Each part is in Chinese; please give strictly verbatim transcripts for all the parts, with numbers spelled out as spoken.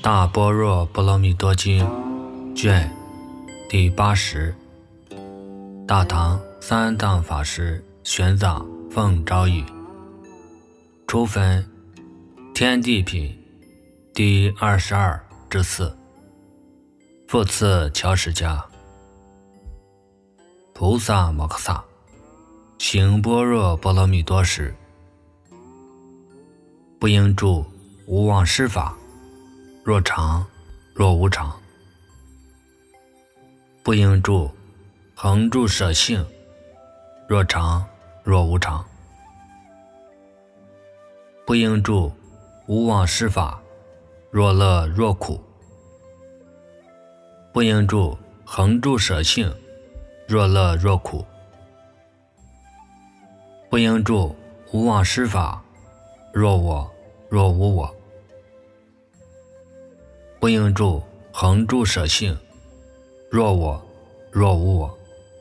大般若波罗蜜多经卷第八十，大唐三藏法师玄奘奉诏语，初分天地品第二十二之四，复次乔石家菩萨摩诃萨行般若波罗蜜多时，不应住无妄施法，若常若无常，不应住恒住舍性，若常若无常，不应住无妄施法，若乐若苦，不应住恒住舍性，若乐若苦，不应住无妄施法，若我若无我，不应住恒住舍性，若我若无我，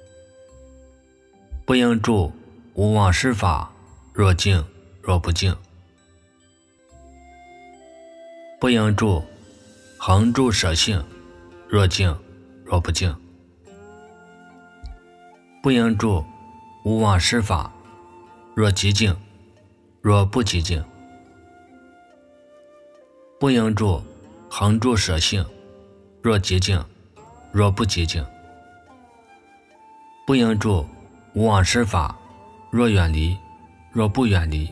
不应住无妄施法，若净若不净，不应住恒住舍性，若净若不净，不应住无妄施法，若极净若不极净，不应住恒住舍性，若极净若不极净，不应住无妄施法，若远离若不远离，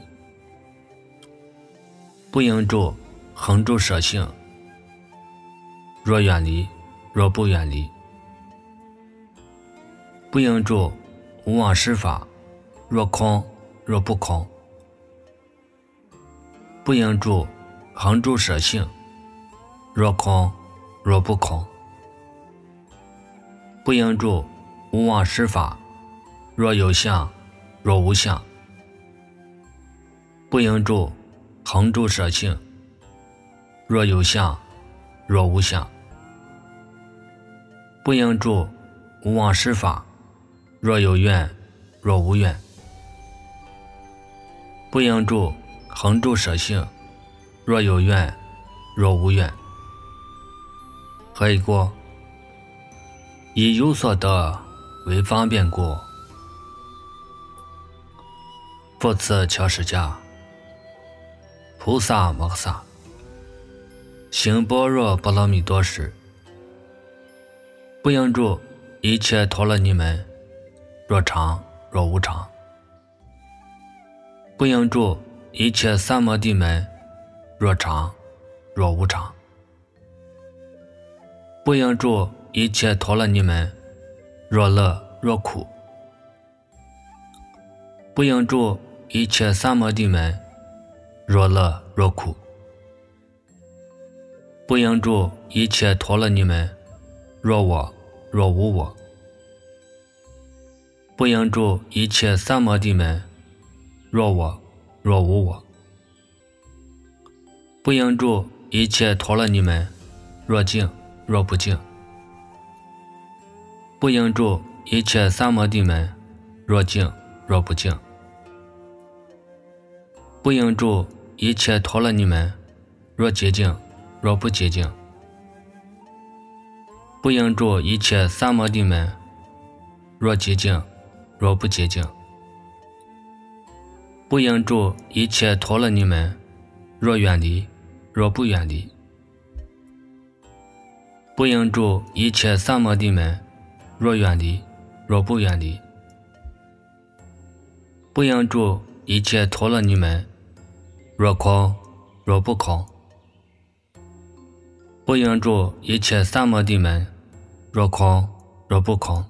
不应住恒住舍性，若远离若不远离，不应住无妄施法，若空若不空，不应住恒住舍性，若空若不空，不应住无妄施法，若有相若无相，不应住恒住舍性，若有相若无相，不应住无妄施法，若有愿若无愿，不应住恒住舍性，若有愿若无愿。何以故？以有所得为方便故。复次乔石家菩萨摩诃萨行般若波罗蜜多时，不应住一切陀罗尼门，若常若无常，不应住一切三摩地门，若常若无常，不应住一切陀罗尼门，若乐若苦，不应住一切三摩地门，若乐若苦，不应住一切陀罗尼门，若我若无我，不应住一切三摩地门，若我若无我，不应住一切陀罗尼门，若净若不净，不应住一切三摩地门，若净若不净，不应住一切陀罗尼门，若洁净若不洁净，不应住一切三摩地门，若洁净若不洁净，不应住一切陀罗尼门，若远离若不远离，不应住一切三摩地门，若远离若不远离，不应住一切陀罗尼门，若空若不空，不应住一切三摩地门，若空若不空，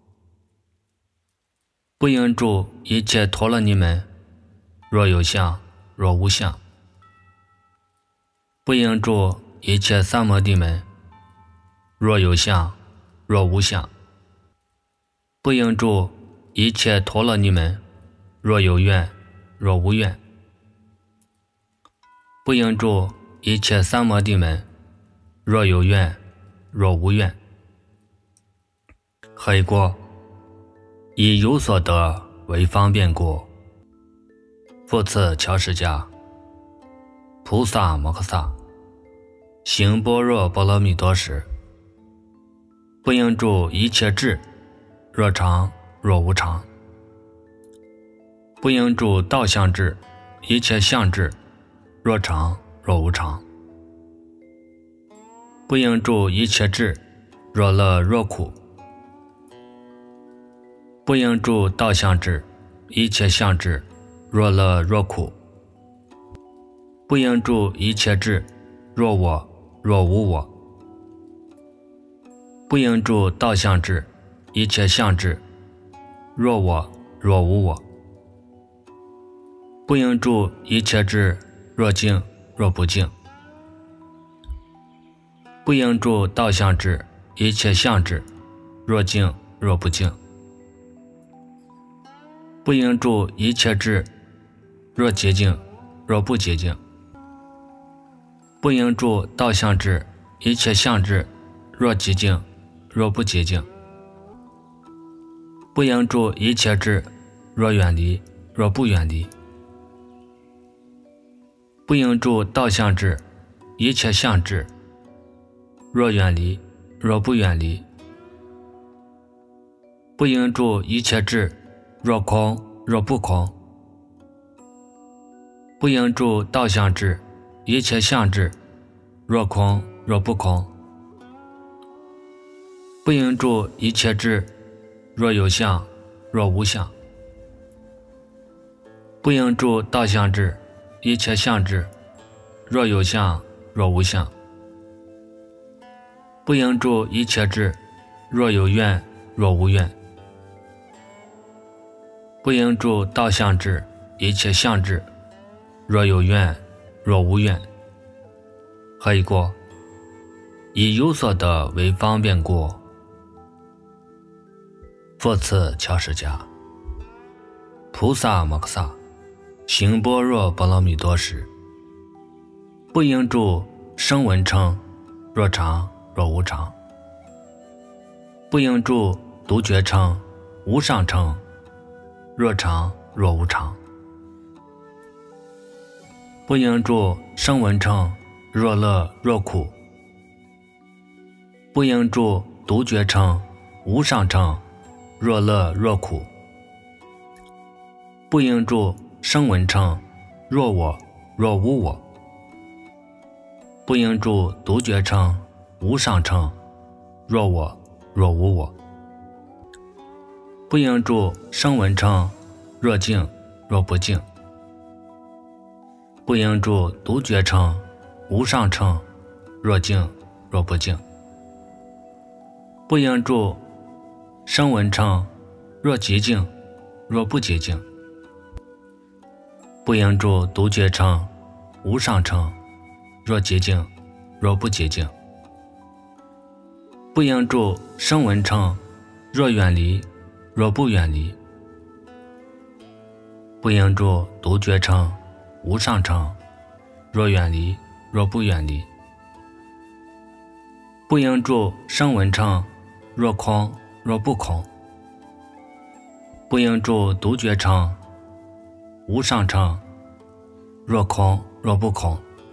不应住一切陀罗尼门，若有相若无相，不应住一切三摩地门，若有相若无相，不应住一切陀罗尼门，若有愿若无愿，不应住一切三摩地门，若有愿若无愿。何以故？以有所得为方便故。复次乔石家菩萨摩诃萨行般若波罗蜜多时，不应住一切智，若常若无常；不应住道相智，一切相智，若常若无常；不应住一切智，若乐若苦；不应住道相智，一切相智，若乐若苦；不应住一切智，若我若无我；不应住道相智，一切相智，若我若无我；不应住一切智，若净若不净；不应住道相智，一切相智，若净若不净；不应住一切智，若洁净若不洁净；不应住道相智，一切相智，若洁净若不洁净；不应住一切智，若远离若不远离；不应住道相智，一切相智，若远离若不远离；不应住一切智，若空若不空；不应住道相智，一切相智，若空若不空；不应住一切智，若有相若无相；不应住道相智，一切相智，若有相若无相；不应住一切智，若有愿若无愿；不应住道相智，一切相智，若有愿若无愿。何以过？以有所得为方便故。复次乔释迦，菩萨摩诃萨行般若波罗蜜多时，不应住声闻称，若常若无常；不应住独觉称、无上称，若常若无常；不应住声闻称，若乐若苦；不应住独觉称、无上称，若乐若苦；不应住声闻称，若我若无我；不应住独觉称、无上称，若我若无我；不应住声闻称，若净若不净；不应住独觉称、无上称，若净若不净；不应住声闻称，若洁净若不洁净；不应住独觉称、无上称，若洁净若不洁净；不应住声闻称，若远离若不远离；不应住独觉称、无上称，若远离若不远离；不应住声闻称，若空若不空；不应住独觉称、无上称，若空若不空；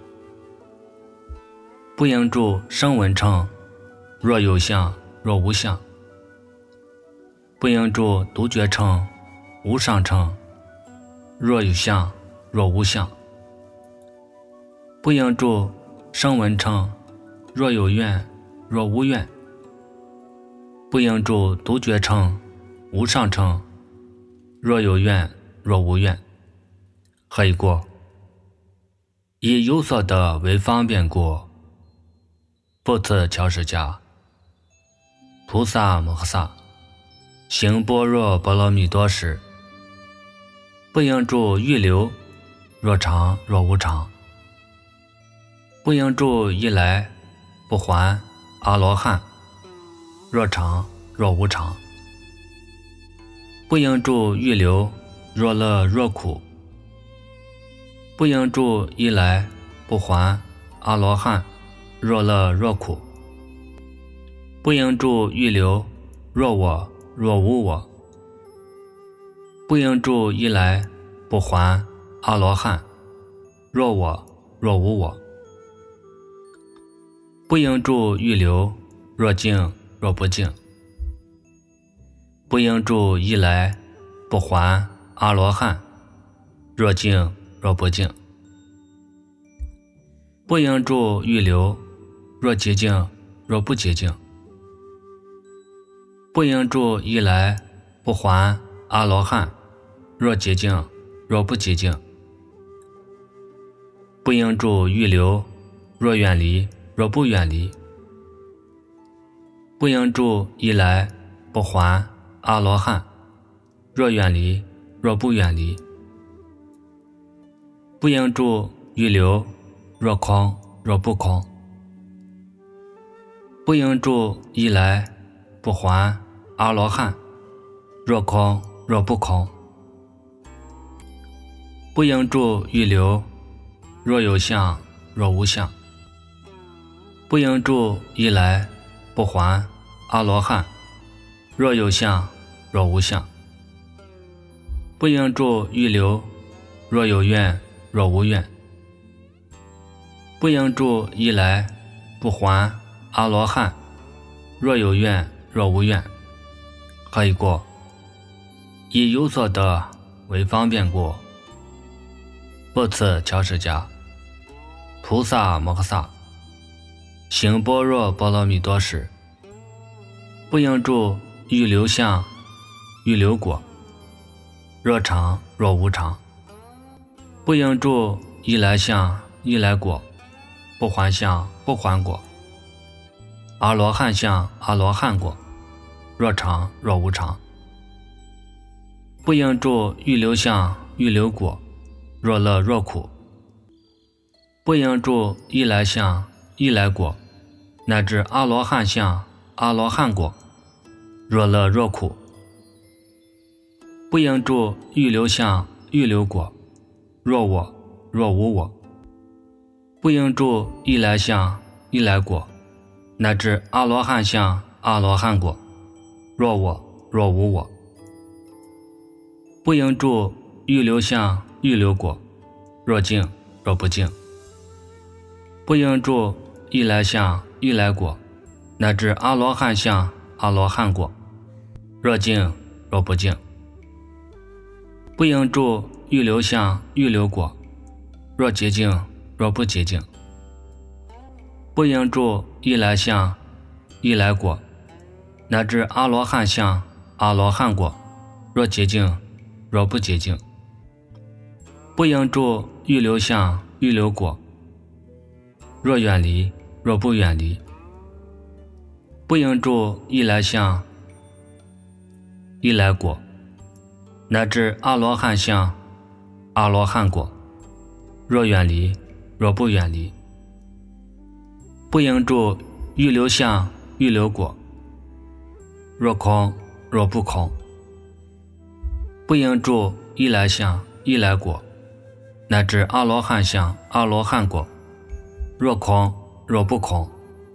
不应住声闻称，若有相若无相；不应住独觉称、无上称，若有相若无相；不应住声闻称，若有愿若无愿；不应住独觉称、无上称，若有愿若无愿。何以过？以有所得为方便故。复次乔释迦，菩萨摩诃萨行般若波罗蜜多时，不应住预流，若常若无常；不应住一来不还阿罗汉，若常若无常；不应住预流，若乐若苦；不应住一来不还阿罗汉，若乐若苦；不应住预流，若我若无我；不应住一来不还阿罗汉，若我若无我； 不应住预流，若静若不静。不应住一来不还阿罗汉，若静若不静。不应住预流，若洁净若不洁净。不应住一来不还阿罗汉，若洁净若不洁净。不应住预流，若远离若不远离。不应住一来不还阿罗汉，若远离若不远离。不应住预流，若空若不空。不应住一来不还阿罗汉，若空若不空。不应住预流，若有相若无相。不应住一来不还阿罗汉，若有相若无相。不应住预流，若有愿若无愿。不应住一来不还阿罗汉，若有愿若无愿。何以过？以有所得为方便故。不辞乔释迦菩萨摩诃萨行般若波罗蜜多时，不应住预流相预流果，若常若无常。不应住一来相一来果，不还相不还果。阿罗汉相阿罗汉果，若常若无常。不应住预流相预流果，若乐若苦。不应住一来相一来果，乃至阿罗汉相阿罗汉果，若乐若苦。不应住预流相预流果，若我若无我。不应住一来相一来果，乃至阿罗汉相阿罗汉果，若我若无我。不应住预流相预流果，若净若不净。不应住一来相一来果，乃至阿罗汉相阿罗汉果，若净若不净。不应住预流相预流果，若洁净若不洁净。不应住一来相一来果，乃至阿罗汉相阿罗汉果，若洁净若不洁净。不应住预流相预流果，若远离若不远离。不应住一来相一来果，乃至阿罗汉相阿罗汉果，若远离若不远离。不应住预流相预流果，若空若不空。不应住一来相一来果，乃至阿罗汉相阿罗汉果，若空若不空。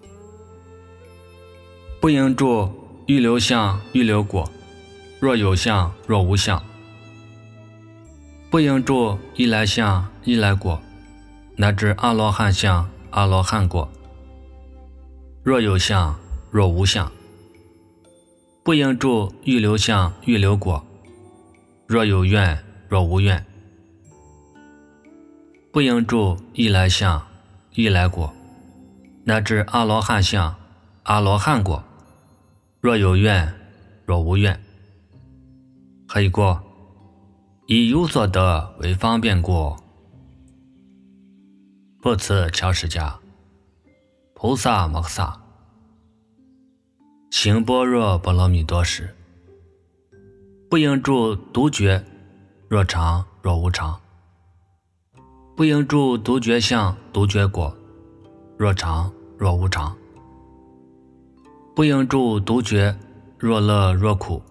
不应住预流相预流果，若有相若无相。不应住一来相一来果，乃至阿罗汉相阿罗汉果，若有相若无相。不应住预流相预流果，若有愿若无愿。不应住一来相一来果，乃至阿罗汉相阿罗汉果，若有愿若无愿。何以过？以有所得为方便故。不辞乔释迦菩萨摩诃萨行般若波罗蜜多时，不应住独觉，若常若无常。不应住独觉相独觉果，若常若无常。不应住独觉，若乐若苦。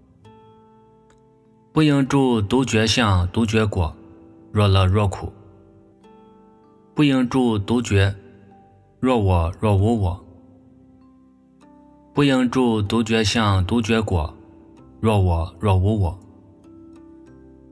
不应住独觉相独觉果，若乐若苦。不应住独觉，若我若无我。不应住独觉相独觉果，若我若无我。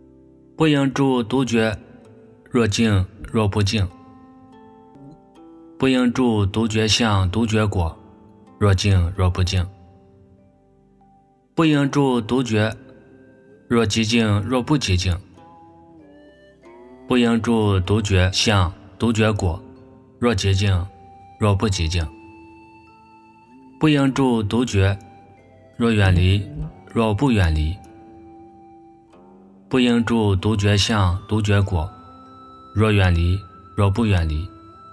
不应住独觉，若净若不净。 不应住独觉相独觉果，若净若不净。不应住独觉，若极净若不极净。不应住独觉相独觉果，若极净若不极净。不应住独觉，若远离若不远离。不应住独觉相独觉果，若远离若不远离。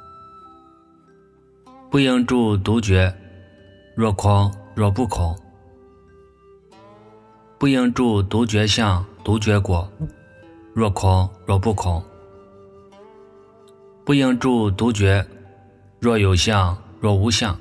不应住独觉，若空若不空。不应住独觉相独觉果，若空若不空。不应住独觉，若有相若无相。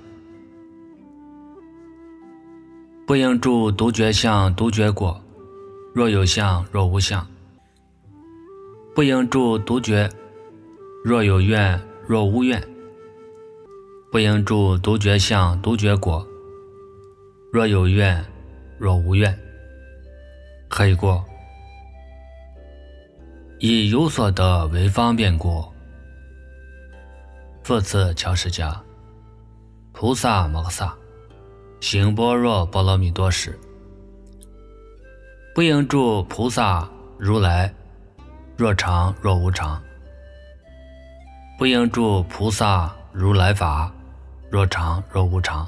不应住独觉相独觉果，若有相若无相。不应住独觉，若有愿若无愿。不应住独觉相独觉果，若有愿若无愿。可以过。以有所得为方便故，复次乔释迦菩萨摩诃萨行般若波罗蜜多时，不应住菩萨如来若常若无常。不应住菩萨如来法若常若无常。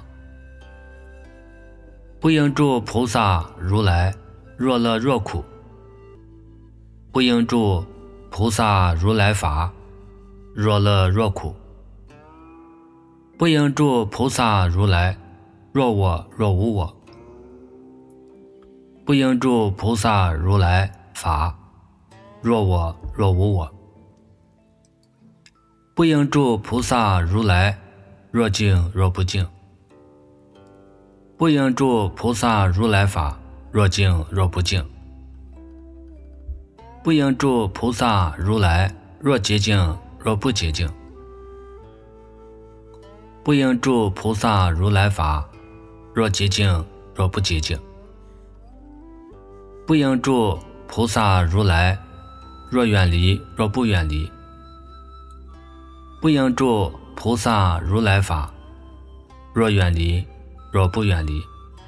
不应住菩萨如来若乐若苦。不应住菩萨如来法若乐若苦。不应住菩萨如来若我若无我。不应住菩萨如来法若我若无我。不应住菩萨如来若净若不净。不应住菩萨如来法若净若不净。不应住菩萨如来若洁净若不洁净。不应住菩萨如来法若洁净若不洁净。不应住菩萨如来若远离若不远离。不应住菩萨如来法若远离若不远离。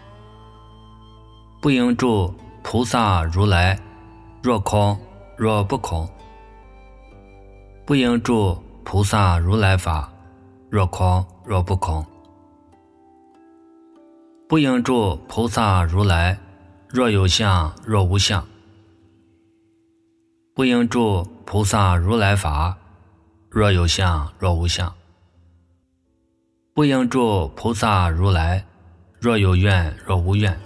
不应住菩萨如来若空若不空。不应住菩萨如来法若空若不空。不应住菩萨如来若有相若无相。不应住菩萨如来法若有相若无相。不应住菩萨如来若有愿若无愿。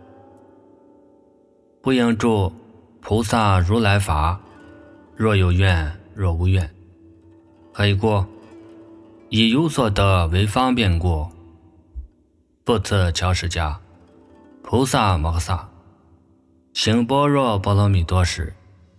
不应住菩萨如来法若有愿若无愿。可以过。以有所得为方便故，复次乔释迦菩萨摩诃萨行般若波罗蜜多时，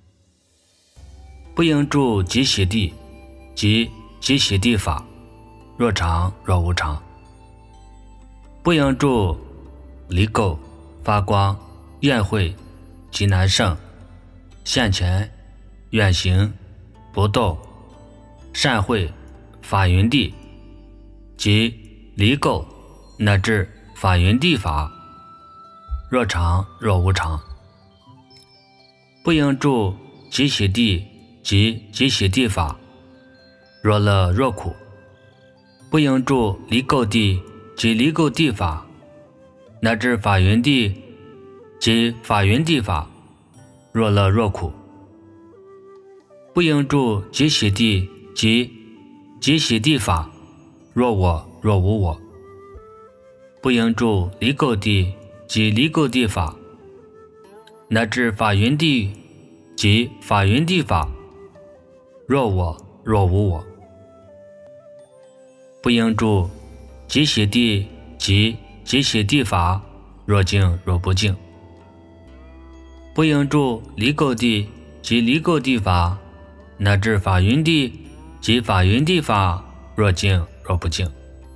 不应住极喜地及极喜地法若常若无常。不应住离垢发光宴会极难胜现前远行不动善会法云地及离垢乃至法云地法若常若无常。不应住极喜地及极喜地法若乐若苦。不应住离垢地及离垢地法乃至法云地及法云地法若乐若苦。不应住极喜地及极喜地法若我若无我。不应住离垢地及离垢地法乃至法云地及法云地法若我若无我。不应住极喜地及极喜地法若净若不净。不应住离垢地及离垢地法乃至法云地及法云地法若净若不净。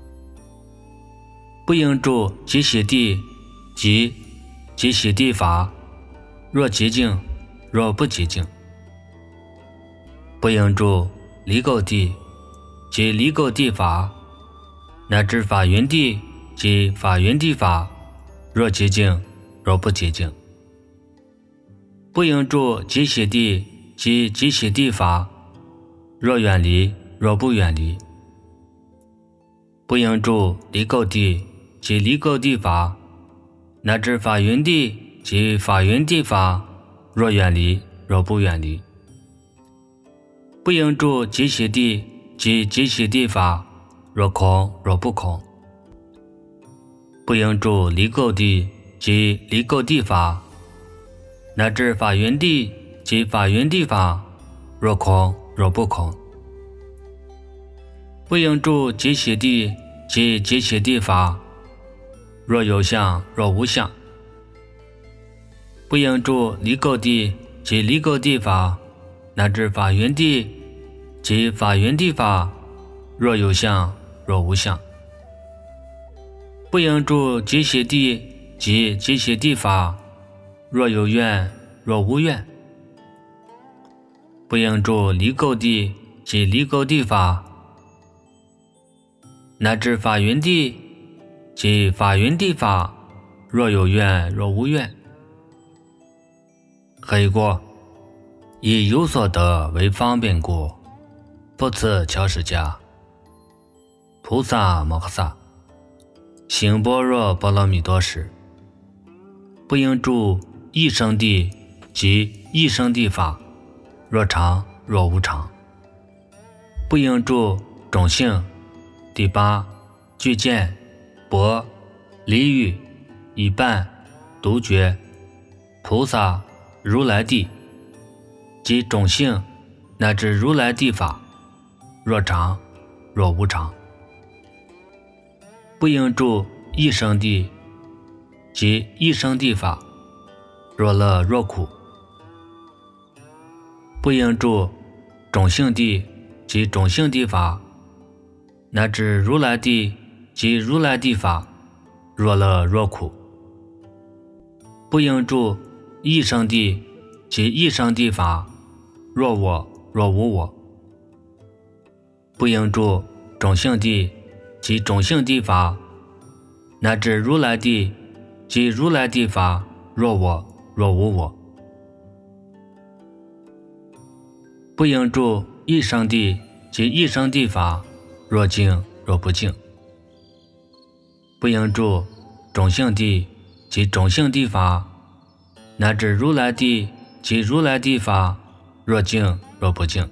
不应住极喜地及极喜地法若极净若不极净。不应住离垢地及离垢地法，乃至法云地及法云地法，若洁净，若不洁净。不应住极喜地及极喜地法，若远离，若不远离。不应住离垢地及离垢地法，乃至法云地及法云地法，若远离，若不远离。不应住极喜地及极喜地法，若空，若不空。不应住离垢地及离垢地法，乃至法云地及法云地法，若空，若不空。不应住极喜地及极喜地法，若有相，若无相。不应住离垢地及离垢地法，乃至法云地及法云地法，若有相，若无相。不应住极喜地及极喜地法，若有愿，若无愿。不应住离垢地及离垢地法，乃至法云地及法云地法，若有愿，若无愿。黑过，以有所得为方便故，不辞乔释迦。菩萨摩诃萨行般若波罗蜜多时，不应住一生地及一生地法，若常，若无常。不应住种性、第八、具见、钵、离欲、已半、独觉、菩萨、如来地及种性乃至如来地法，若常，若无常。不应住一生地及一生地法，若乐，若苦。不应住种性地及种性地法，乃至如来地及如来地法，若乐，若苦。不应住一生地及一生地法，若我，若无我。不应住种性地及种性地法，乃至如来地及如来地法，若我，若无我。不应住一生地及一生地法，若净，若不净。不应住种性地及种性地法，乃至如来地及如来地法，若净，若不净。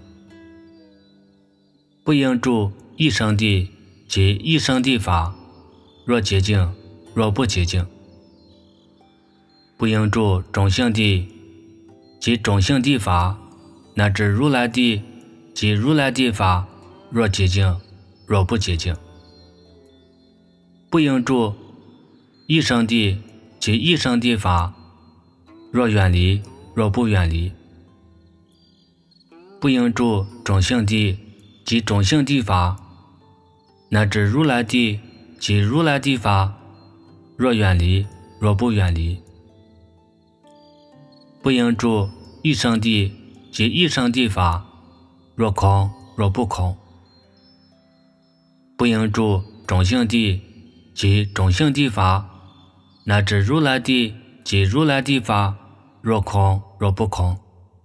不应住一生地及一生地法，若洁净，若不洁净。不应住种性地及种性地法，乃至如来地及如来地法，若洁净，若不洁净。不应住一生地及一生地法，若远离，若不远离。不应住种性地及种性地法，乃至如来地及如来地法，若远离，若不远离。不应住一生地及一生地法，若空，若不空。不应住种性地及种性地法，乃至如来地及如来地法，若空，若不空。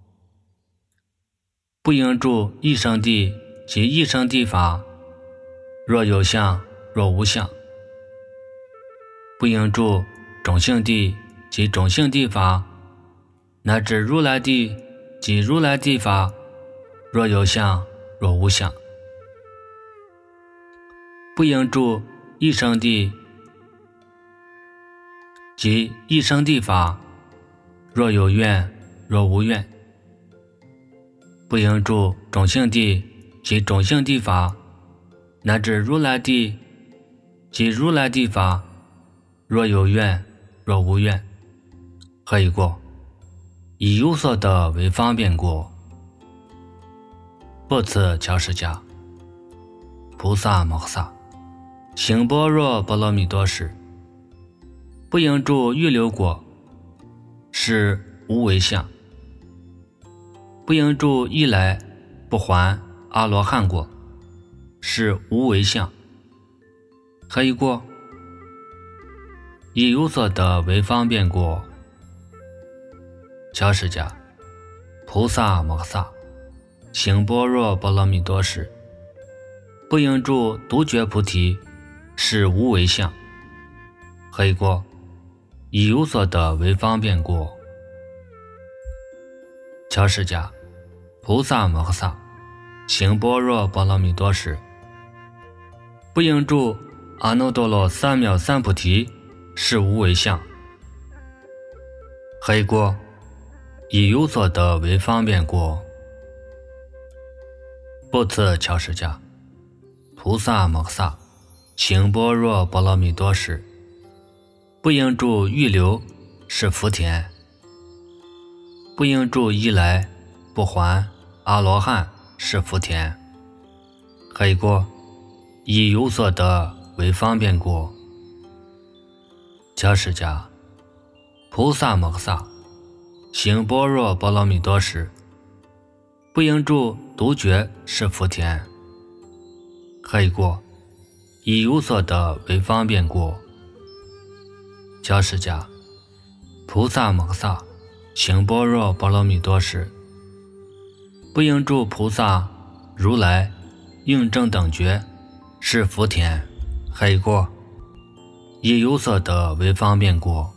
不应住一生地及一生地法，若有相，若无相。不应住种性地及种性地法，乃至如来地及如来地法，若有相，若无相。不应住一生地及一生地法，若有愿，若无愿。不应住种性地及种性地法，乃至如来地及如来地法，若有愿，若无愿。何以故？以有所得为方便故，不辞乔释迦。菩萨摩诃萨行般若波罗蜜多时，不应住预流果，是无为相。不应住一来不还阿罗汉果， 是无为相。可以过，以有所得为方便过。小释迦菩萨摩诃萨行般若波罗蜜多时，不应住独觉菩提，是无为相。可以过，以有所得为方便过。小释迦菩萨摩诃萨行般若波罗蜜多时，不应住阿耨多罗三藐三菩提，是无为相。可以过，以有所得为方便过。不次乔释迦菩萨摩诃萨行般若波罗蜜多时，不应住预流，是福田；不应住依来不还阿罗汉，是福田。可以过，以有所得为方便过。乔释迦菩萨摩诃萨行般若波罗蜜多时，不应住独觉，是福田。可以过，以有所得为方便过。乔释迦菩萨摩诃萨行般若波罗蜜多时，不应住菩萨如来应正等觉，是福田。可以过，以有所得为方便过。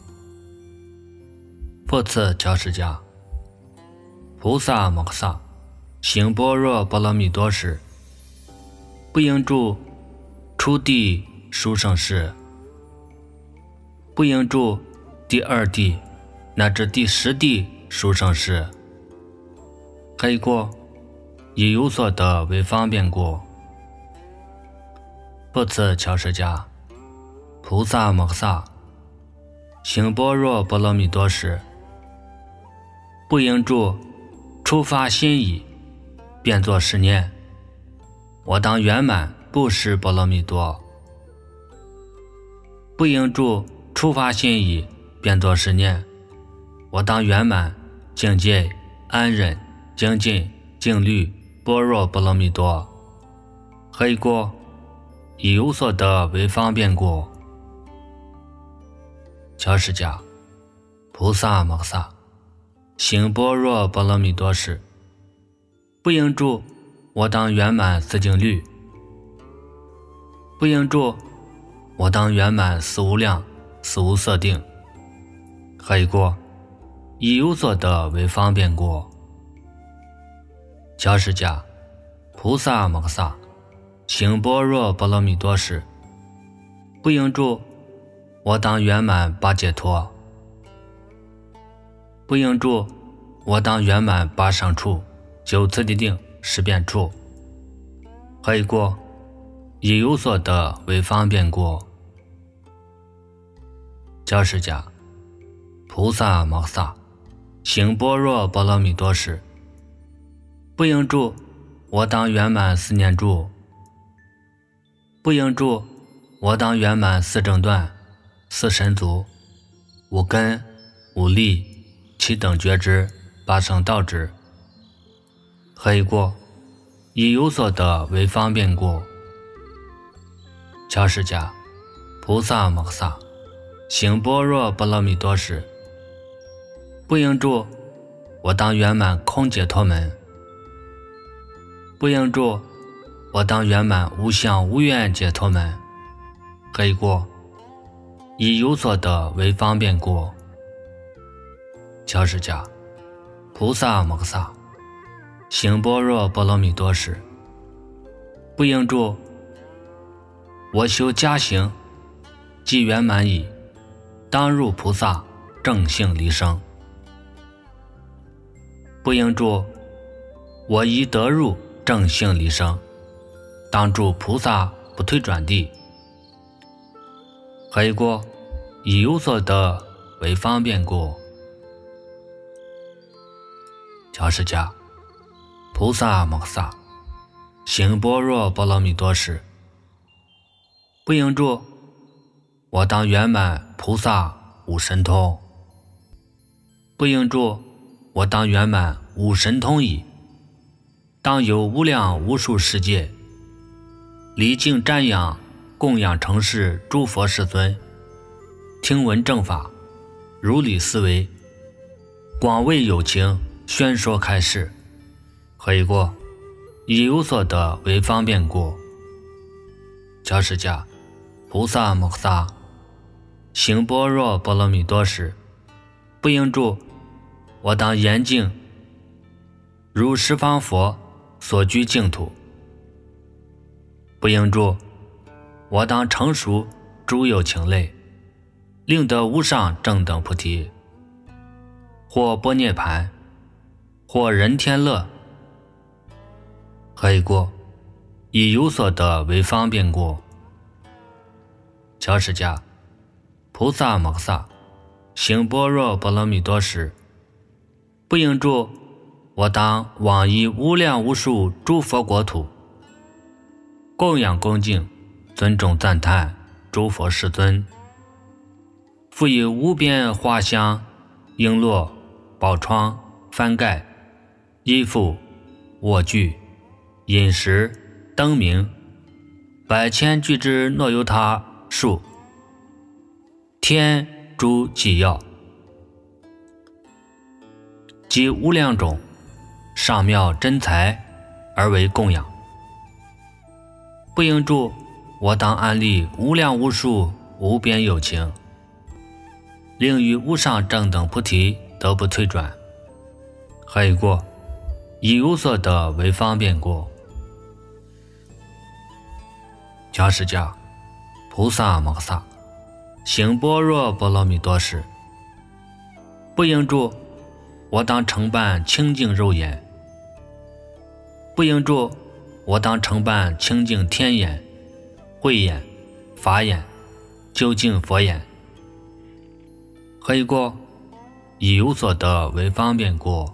复次乔释迦菩萨摩诃萨行般若波罗蜜多时，不应住初地殊胜世，不应住第二地乃至第十地殊胜世。可以过，以有所得为方便过。不次乔释迦菩萨摩诃萨行般若波罗蜜多时，不应住初发心意，便作是念：我当圆满布施波罗蜜多。不应住初发心意，便作是念：我当圆满境界安忍精进静虑般若波罗蜜多。可以过，以有所得为方便过。乔释迦菩萨摩诃萨行般若波罗蜜多时，不应住我当圆满四静虑，不应住我当圆满四无量四无色定。可以过，以有所得为方便过。乔释迦菩萨摩诃萨行般若波罗蜜多时，不应住我当圆满八解脱，不应住我当圆满八胜处九次第定十遍处。可以过，以有所得为方便过。乔释迦菩萨摩诃萨行般若波罗蜜多时，不应住我当圆满四念住，不应住我当圆满四正断四神足五根五力七等觉知八圣道支。可以过，以有所得为方便过。乔释迦菩萨摩诃萨行般若波罗蜜多时，不应住我当圆满空解脱门，不应住我当圆满无相无愿解脱门。可以过，以有所得为方便过。乔释迦菩萨摩诃萨行般若波罗蜜多时，不应住我修加行既圆满矣，当入菩萨正性离生。不应住我已得入正性离生，当住菩萨不退转地。可以过，以有所得为方便过。乔释迦菩萨摩诃萨行般若波罗蜜多时，不应住我当圆满菩萨无神通，不应住我当圆满无神通矣，当有无量无数世界礼敬瞻仰供养承事诸佛世尊，听闻正法，如理思维，广为有情宣说开示。何以过？以有所得为方便故。教释迦菩萨摩诃萨行般若波罗蜜多时，不应住，我当严净如十方佛所居净土。不应住，我当成熟诸有情类，令得无上正等菩提，或般涅盘，或人天乐。何以故？以有所得为方便故。教释迦菩萨摩诃萨行般若波罗蜜多时，不应住，我当往诣无量无数诸佛国土，供养恭敬尊重赞叹诸佛世尊，复以无边花香璎珞宝窗幡盖衣服卧具饮食灯明百千俱之诺由他树天诸纪要及无量种上妙真财而为供养。不应住，我当安立无量无数无边有情，令于无上正等菩提得不退转。何以故？以有所得为方便故。教释迦菩萨摩诃萨行般若波罗蜜多时，不应住，我当承办清净肉眼。不应住，我当承办清净天眼、慧眼、法眼、究竟佛眼。何以故？以有所得为方便故。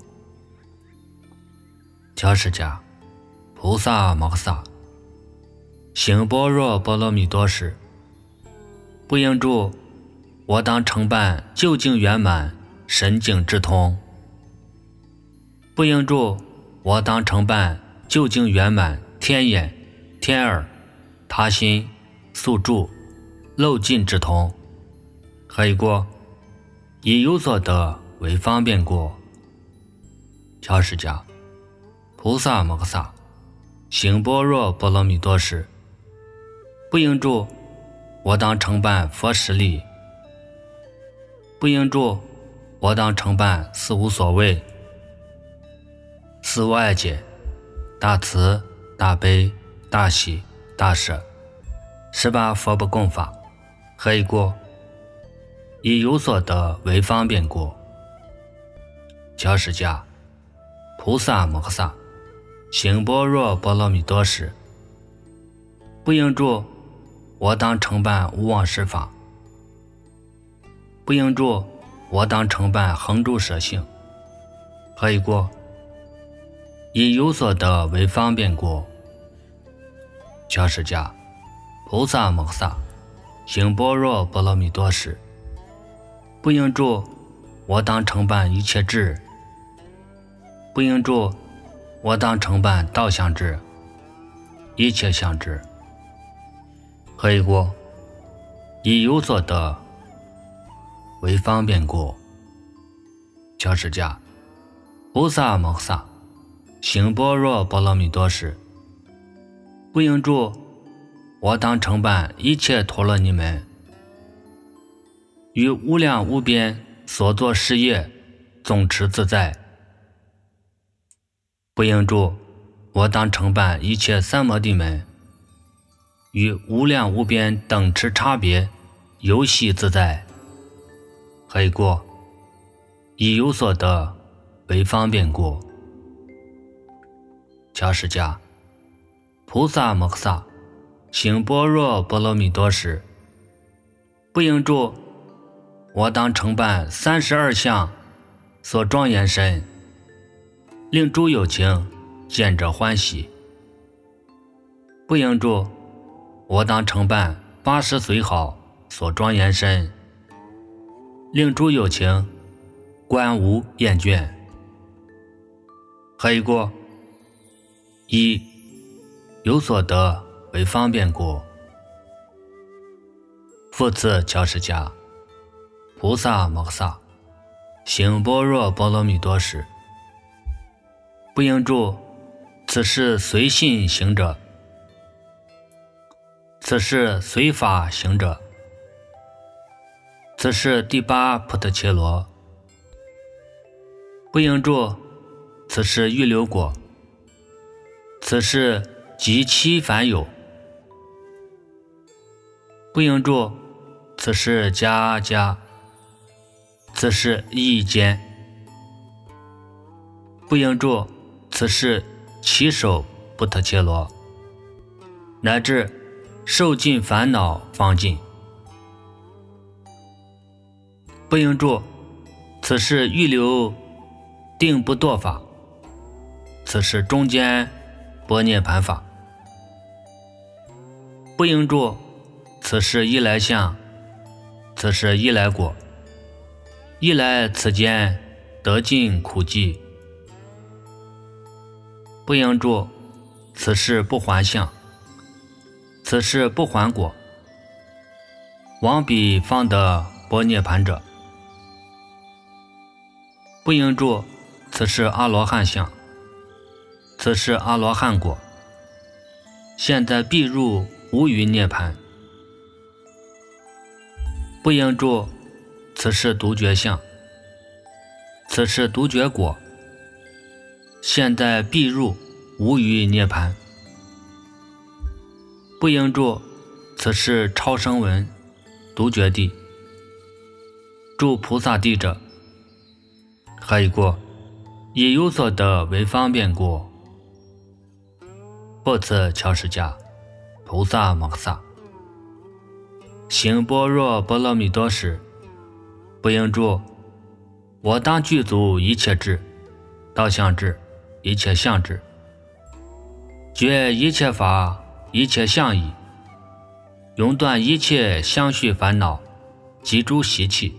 教释迦菩萨摩诃萨行般若波罗蜜多时，不应住，我当承办究竟圆满神境智通。不应住，我当承办究竟圆满天眼、天耳、他心、宿住、漏尽智通。何以故？以有所得为方便故。教释迦菩萨摩诃萨行般若波罗蜜多时，不应住，我当承办佛十力。不应住，我当承办四无所谓、四无碍解、大慈、大悲、大喜、大舍十八佛不共法。何以故？以有所得为方便故。教释迦菩萨摩诃萨行般若波罗蜜多时，不应住，我当承办无忘施法。不应住，我当承办恒住舍性。何以故？以有所得为方便故。教释迦菩萨摩诃萨行般若波罗蜜多时，不应住，我当承办一切智。不应住，我当承办道相智、一切相智。何以故？以有所得为方便故。教释迦菩萨摩诃萨行般若波罗蜜多时，不应住，我当承办一切陀罗尼门，于无量无边所作事业总持自在。不应住，我当承办一切三摩地门，与无量无边等持差别游戏自在。何以故？以有所得为方便故。教释迦菩萨摩诃萨行般若波罗蜜多时，不应住，我当承办三十二相所庄严身，令诸有情见者欢喜。不应住，我当承办八十随好所庄严身，令诸有情观无厌倦。何以故？一有所得为方便故。复次乔释迦菩萨摩诃萨行般若波罗蜜多时，不应住此是随信行者，此是随法行者，此是第八菩提伽罗，不应住此是预流果，此是极其凡有，不应住此是迦迦，此是意间，不应住此是其手不特切罗，乃至受尽烦恼方尽，不应住此是预流定不堕法，此是中间般涅盘法，不应住此是一来相，此是一来果，一来此间得尽苦际，不应住此是不还相，此是不还果，往彼方得般涅盘者，不应住此是阿罗汉相，此是阿罗汉果，现在必入无余涅盘，不应住此是独觉相，此是独觉果，现在必入无余涅盘，不应住此是超声闻独觉地，住菩萨地者，何以故？以有所得为方便故。复次乔释迦菩萨摩诃萨行般若波罗蜜多时，不应住我当具足一切智、道相智、一切相智，觉一切法、一切相义，永断一切相续烦恼及诸习气，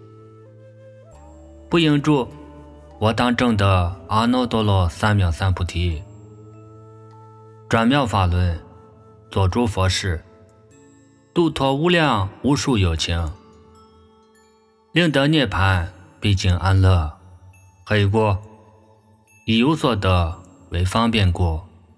不应住我当证得阿耨多罗三藐三菩提，转妙法轮，作诸佛事，度脱无量无数有情，令得涅槃，毕竟安乐。何以故？以有所得为方便故。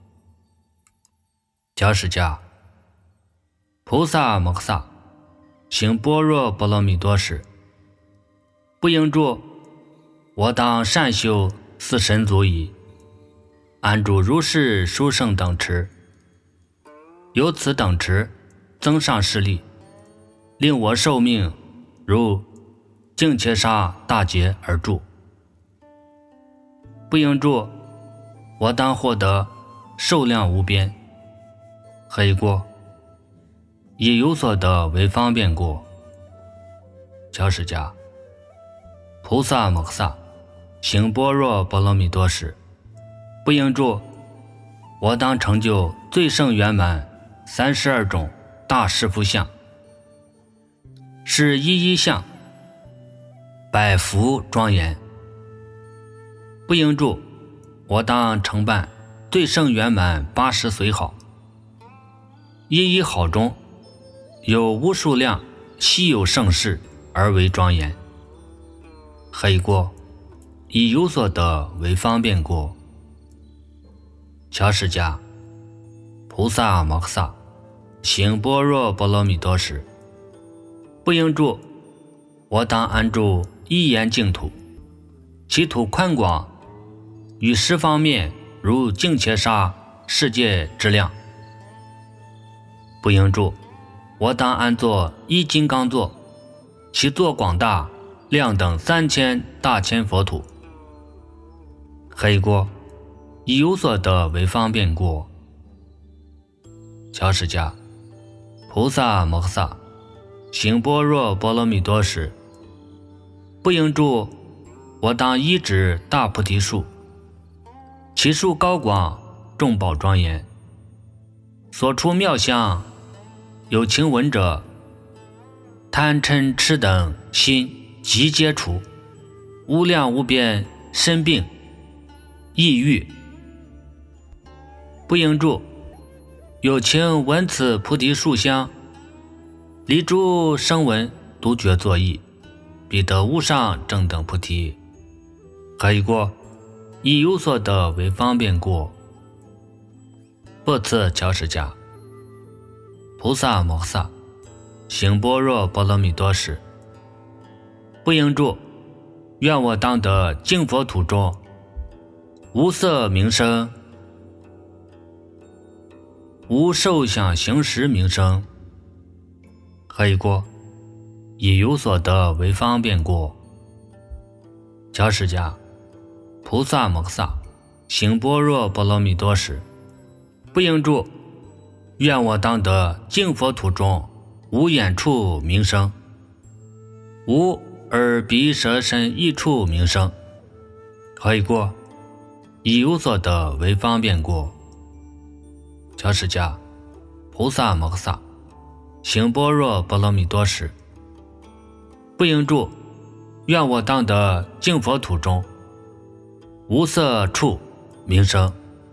乔释迦菩萨摩诃萨行般若波罗蜜多时，不应住我当善修四神足矣，安住如是殊胜等持，由此等持增上势力，令我寿命如净切沙大劫而住，不应住我当获得寿量无边。何以故？以有所得为方便故。乔释迦菩萨摩诃萨行般若波罗蜜多时，不应住我当成就最胜圆满三十二种大士夫相，是一一相百福庄严，不应住我当承办最胜圆满八十随好，一一好中有无数量稀有盛世而为庄严。何以故？以有所得为方便故。乔释迦菩萨摩诃萨行般若波罗蜜多时，不应住我当安住一言净土，其土宽广，与十方面如净切沙世界之量，不应住我当安坐一金刚座，其座广大，量等三千大千佛土。何以故？以有所得为方便故。乔释迦菩萨摩诃萨行般若波罗蜜多时，不应住我当依止大菩提树，其树高广，众宝庄严，所出妙香，有情闻者，贪嗔痴等心即皆除，无量无边身病抑郁，不应住有情闻此菩提树香，离诸声闻，独觉作意，必得无上正等菩提。还一过，以有所得为方便故。不辞乔释迦，菩萨摩诃萨行般若波罗蜜多时，不应住，愿我当得净佛土中，无色名声，无受想行识名声。还一过，以有所得为方便故。乔释迦，菩萨摩诃萨行般若波罗蜜多时，不应住，愿我当得净佛土中，无眼处名声，无耳鼻舌身意处名声。还一过，以有所得为方便故。乔释迦，菩萨摩诃萨行般若波罗蜜多时，不应住，愿我当得净佛土中，无色处名声，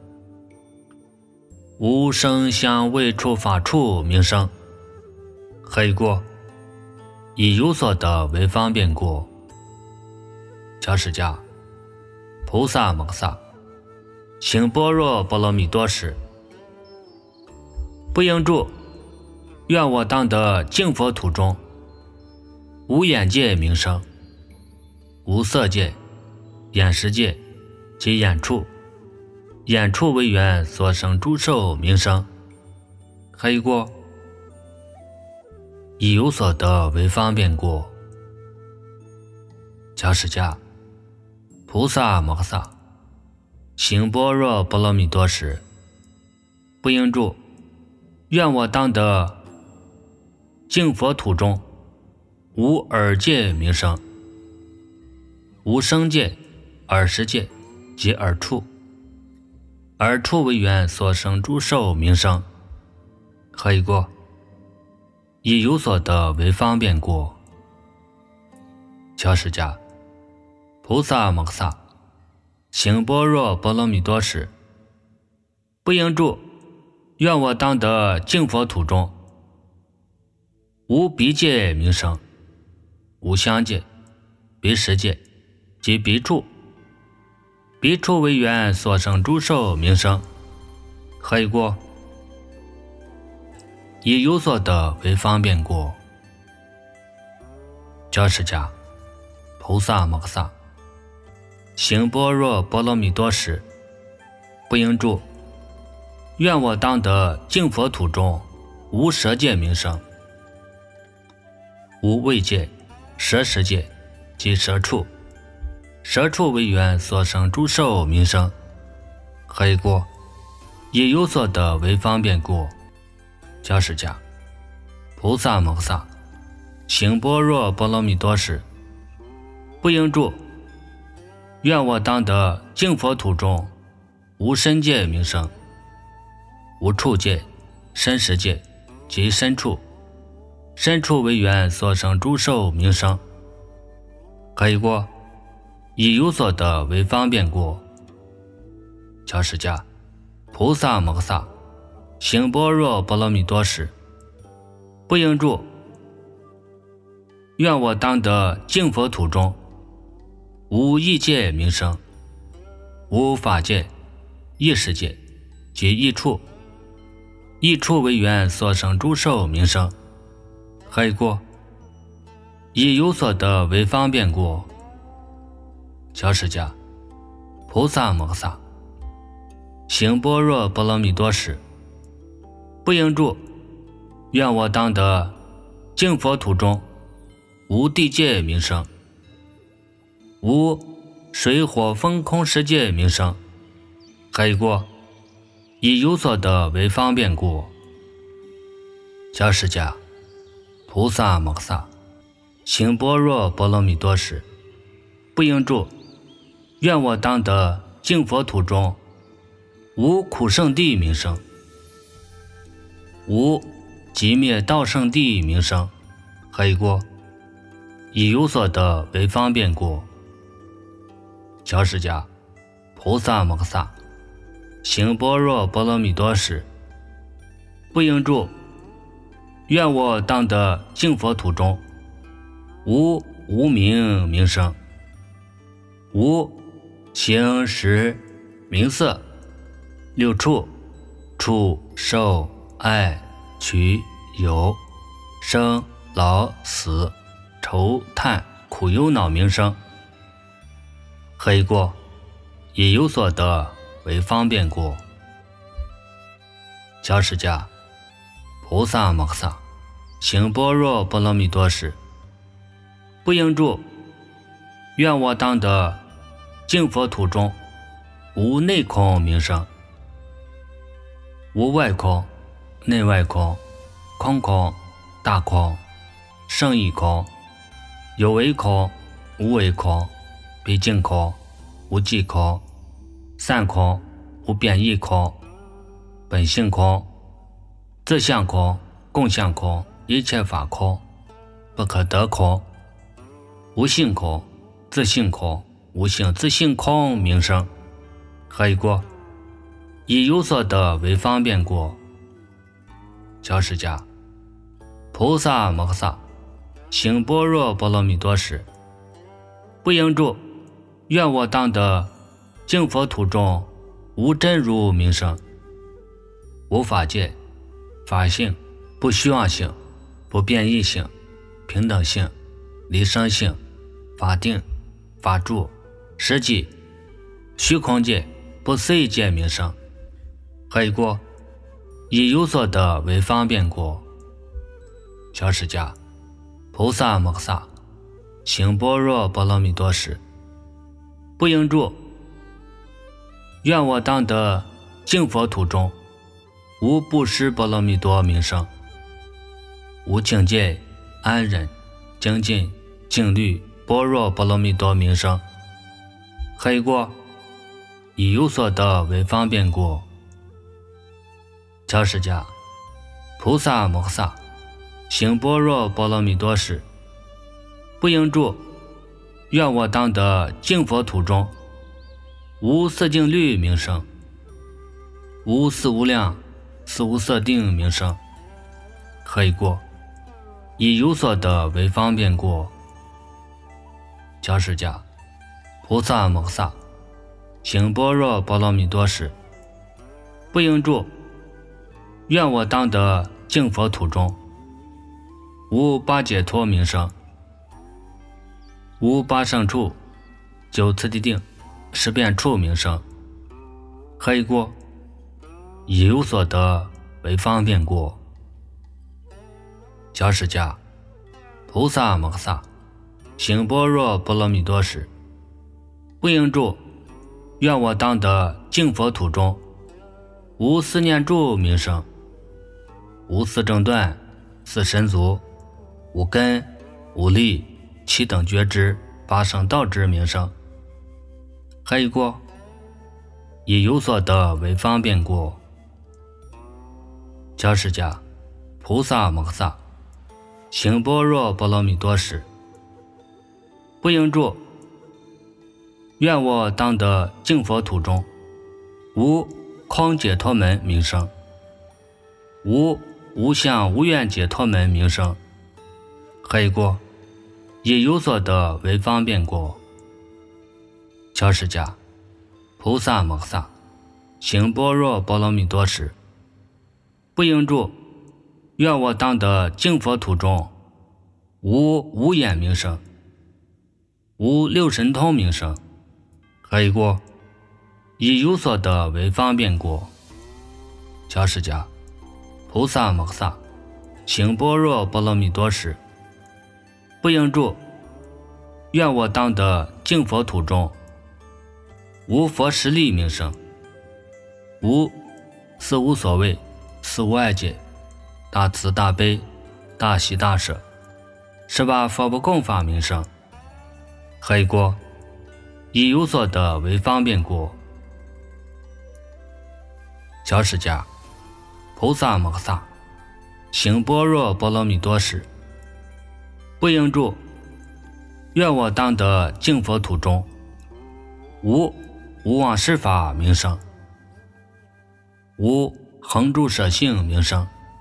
无声香味触法处名声。还一过，以有所得为方便故。乔释迦，菩萨摩诃萨行般若波罗蜜多时，不应住，愿我当得净佛土中，无眼界名声，无色界、眼识界及眼处，眼处为缘所生诸受名声。还一过，以有所得为方便故。乔释迦，菩萨摩诃萨行般若波罗蜜多时，不应住，愿我当得净佛土中，无耳界名声，无声界、耳识界及耳处，耳处为缘所生诸受名声。还一过，以有所得为方便故。乔释迦，菩萨摩诃萨行般若波罗蜜多时，不应住，愿我当得净佛土中，无鼻界名声，无香界、鼻识界及鼻处，鼻处为缘所生诸受名声。还一过，以有所得为方便故。乔释迦，菩萨摩诃萨行般若波罗蜜多时，不应住，愿我当得净佛土中，无舌界名声，无味界、舌识界及舌处，舌处为缘所生诸受名声。还一过，以有所得为方便故。乔释迦，菩萨摩诃萨行般若波罗蜜多时，不应住，愿我当得净佛土中，无身界名声，无处界、身识界及身处，身处为缘所生诸受名声。还一过，以有所得为方便故。乔释迦，菩萨摩诃萨行般若波罗蜜多时，不应住，愿我当得净佛土中，无意界名声，无法界、意识界及意处，意处为缘所生诸受名声。还一过，以有所得为方便故。乔释迦，菩萨摩诃萨行般若波罗蜜多时，不应住，愿我当得净佛土中，无地界名声，无水火风空世界名声。还一过，以有所得为方便故。乔释迦，菩萨摩诃萨行般若波罗蜜多时，不应住，愿我当得净佛土中，无苦圣地名声，无寂灭道圣地名声。还一过，以有所得为方便故。乔释迦，菩萨摩诃萨行般若波罗蜜多时， 不应住。愿我当得净佛途中，无无名名声，无形识名色，六处触受爱取有生老死愁叹苦忧恼名声。何以过？以有所得为方便故。小释迦菩萨摩诃萨行般若波罗蜜多时，不应住。愿我当得净佛途中，无内空名声，无外空、内外空、空空、大空、胜义空、有为空、无为空、毕竟空、无际空、散空、无变异空、本性空、自相空、共相空、一切法空、不可得空、无性空、自性空、无性自性空名声。何以过？以有所得为方便故。小释迦菩萨摩诃萨行般若波罗蜜多时，不应住。愿我当得净佛途中，无真如名声，无法界、法性、不虚妄性、不变异性、平等性、离生性、法定、法住、实际、虚空界、不思议界名声。何以过？以有所得为方便故。小释迦菩萨摩诃萨行般若波罗蜜多时，不应住。愿我当得净佛途中，无布施波罗蜜多名声，无境界、安忍、精进、静虑般若波罗蜜多名声。何以过？以有所得为方便故。小释迦菩萨摩诃萨行般若波罗蜜多时，不应住。愿我当得净佛途中，无色净律名声，无四无量四无色定名声。何以过？以有所得为方便故。小释迦菩萨摩诃萨行般若波罗蜜多时，不应住。愿我当得净佛途中，无八解脱名声，无八胜处、九次第定、十变处名声。何以过？以有所得为方便故。小释迦菩萨摩诃萨行般若波罗蜜多时，不应住。愿我当得净佛途中，无四念住名声，无四正断、四神足、无根、无力、七等觉知、八圣道之名声。何以过？以有所得为方便故。小释迦菩萨摩诃萨行般若波罗蜜多时，不应住。愿我当得净佛途中，无空解脱门名声，无无相无愿解脱门名声。何以过？以有所得为方便故。小释迦菩萨摩诃萨行般若波罗蜜多时，不应住。愿我当得净佛途中，无无眼名声，无六神通名声。何以过？以有所得为方便故。小释迦菩萨摩诃萨行般若波罗蜜多时，不应住。愿我当得净佛途中，无佛实力名声，无四无所谓、四无碍解、大慈大悲、大喜大舍、十八佛不共法名声。何以过？以有所得为方便故。小释迦菩萨摩诃萨行般若波罗蜜多时，不应住。愿我当得净佛途中，无无妄施法名声，无恒住舍性名声。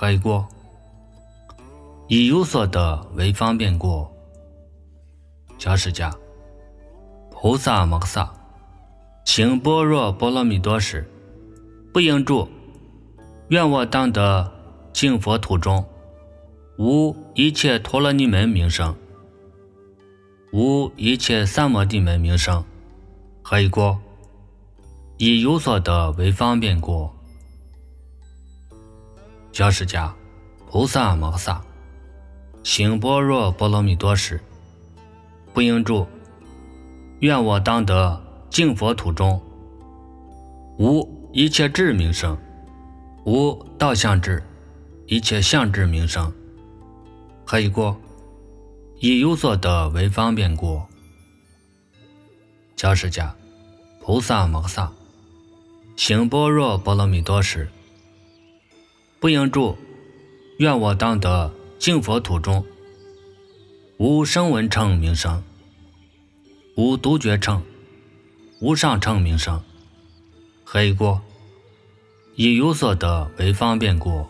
何以故？以有所得为方便故。教释迦：菩萨摩诃萨行般若波罗蜜多时，不应住，愿我当得净佛土中无一切陀罗尼门名声，无一切三摩地门名声。何以故？以有所得为方便故。教释迦：菩萨摩诃萨行般若波罗蜜多时，不应住，愿我当得净佛土中无一切智名声，无道相智一切相智名声。何以故？以有所得为方便故。教释迦：菩萨摩诃萨行般若波罗蜜多时，不应住，愿我当得净佛土中无声闻乘名声，无独觉乘无上乘名声。何以故？以有所得为方便故。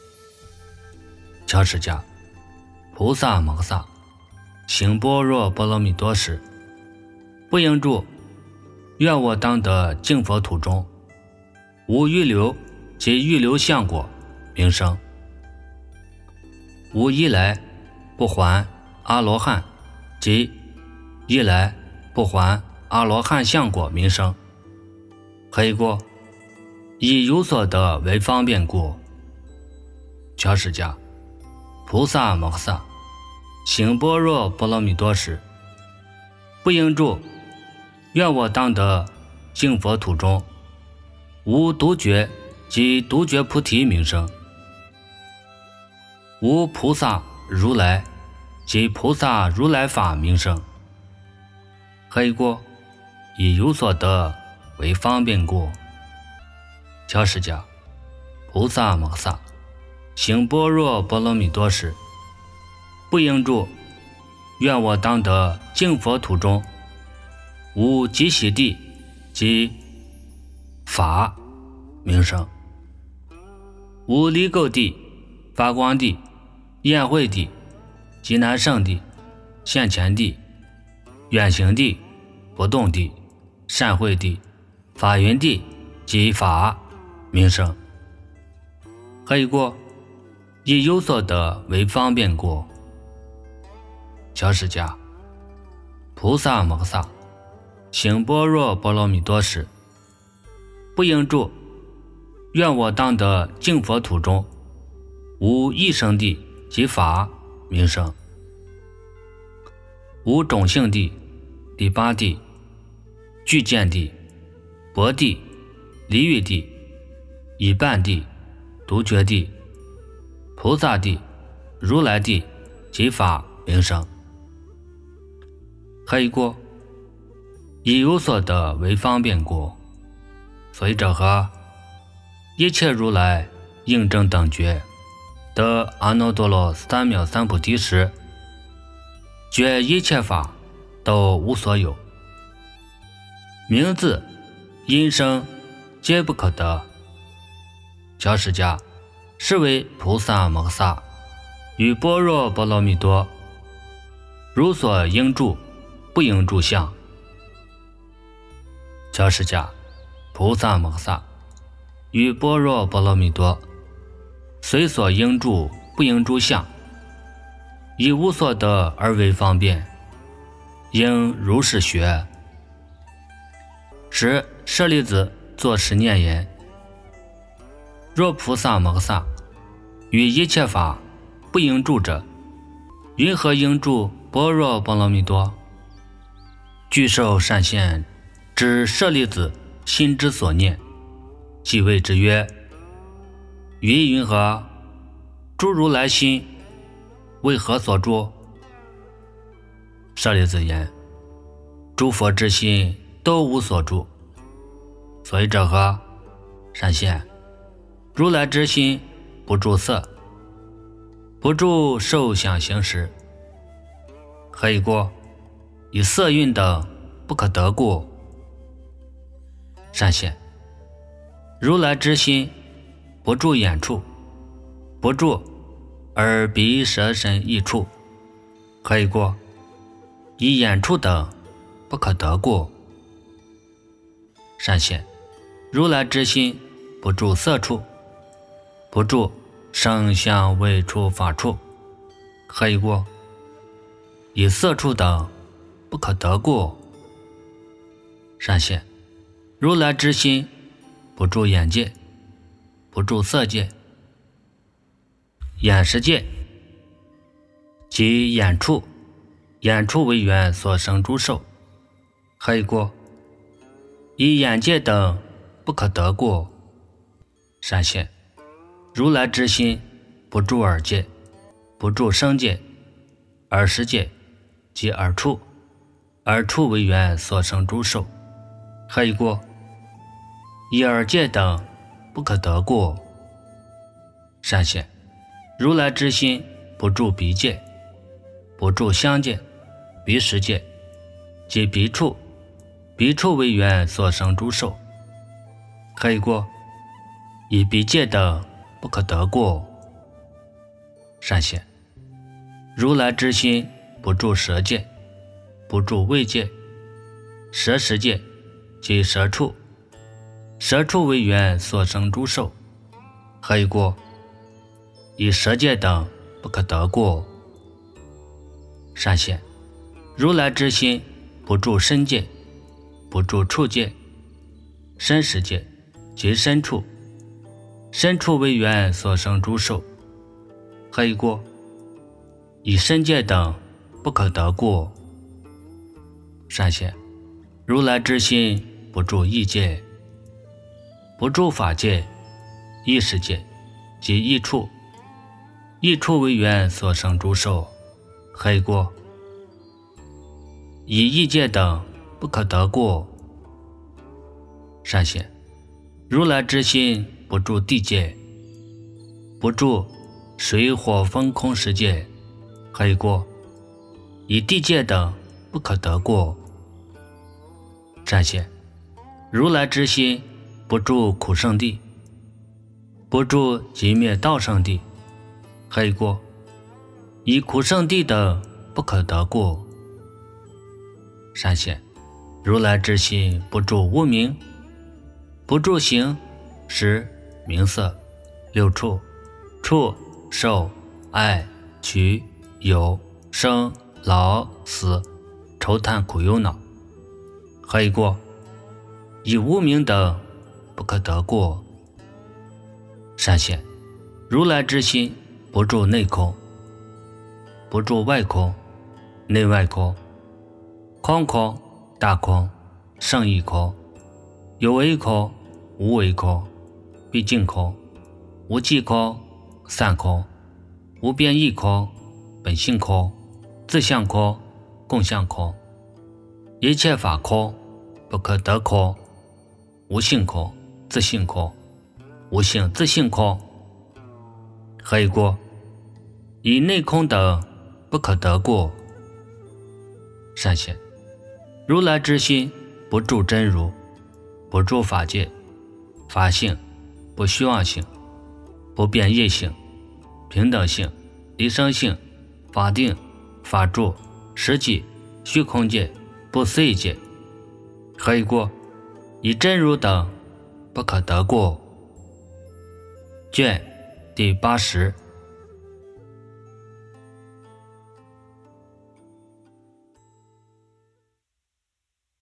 教释迦：菩萨摩诃萨行般若波罗蜜多时，不应住，愿我当得净佛土中无预流及预流相果名声，无一来不还阿罗汉及一来不还阿罗汉相果名声。何以故？以有所得为方便故。教释迦：菩萨摩诃萨行般若波罗蜜多时，不应住，愿我当得净佛土中无独觉及独觉菩提名声，无菩萨如来及菩萨如来法名声。何以故？以有所得为方便故。教释迦：菩萨摩诃萨行般若波罗蜜多时，不应住，愿我当得净佛土中无极喜地及法名声，无离垢地、发光地、宴会地、极难胜地、现前地、远行地、不动地、善会地、法云地及法名声。何以故？以有所得为方便故。教释迦：菩萨摩诃萨行般若波罗蜜多时，不应住，愿我当得净佛土中无异生地及法名声，无种性地、第八地、具见地、薄地、离欲地、已半地、独觉地、菩萨地、如来地及法名声。何以故？以有所得为方便故。所以者何？一切如来应正等觉得阿耨多罗三藐三菩提时，觉一切法都无所有，名字音声皆不可得。教释迦：是为菩萨摩诃萨于般若波罗蜜多如所应住不应住相。教释迦：菩萨摩诃萨于般若波罗蜜多随所应住不应住相，以无所得而为方便，应如是学。时舍利子作是念言：若菩萨摩诃萨于一切法不应住者，云何应住般若波罗蜜多？具受善现知舍利子心之所念，即谓之曰：云云何？诸如来心为何所住？舍利子言：诸佛之心都无所住。所以者何？善现，如来之心不住色，不住受想行识。何以故？以色蕴等不可得故。善现，如来之心不住眼处， 不住耳鼻舌身意处，可以过；以眼处等不可得过。善现如来之心不住色处，不住声香味触法处，可以过；以色处等不可得过。善现如来之心不住眼界，不住色界，眼识界即眼处，眼处为缘所生诸受，可以过；以眼界等不可得过。善现如来之心不住耳界，不住声界，耳识界即耳处，耳处为缘所生诸受，可以过；以耳界等不可得过。善现如来之心不住鼻界，不住香界，鼻识界即鼻处，鼻处为缘所生诸受，可以过；以鼻界等不可得过。善现如来之心不住舌界，不住味界，舌识界即舌处，舌处为缘所生诸受，可以过；以舌界等不可得过。善现如来之心不住身界，不住处界，身识界即身处，身处为缘所生诸受，可以过；以身界等不可得过。善现如来之心不住意界，不住法界，意识界即意处，意处为缘所生诸受，可以过；以意界等不可得过。善现如来之心不住地界，不住水火风空识界，可以过；以地界等不可得过。善现如来之心不住苦圣地，不住极灭道圣地，可以过；以苦圣地等不可得过。善现如来之心不住无明，不住形识名色六处，触受爱取有生老死愁叹苦忧恼，可以过；以无明等不可得过。善现如来之心不住内空，不住外空，内外空，空空大空，圣义空，有为空，无为空，毕竟空，无记空，散空，无变异空，本性空，自相空，共相空，一切法空，不可得空，无性空，自性空，无性自性空，可以过；以内空等不可得过。善现如来之心不住真如，不住法界，法性，不虚妄性，不变业性，平等性，离生性，法定，法住，实际，虚空界，不思议界，可以过；以真如等不可得过。卷第八十。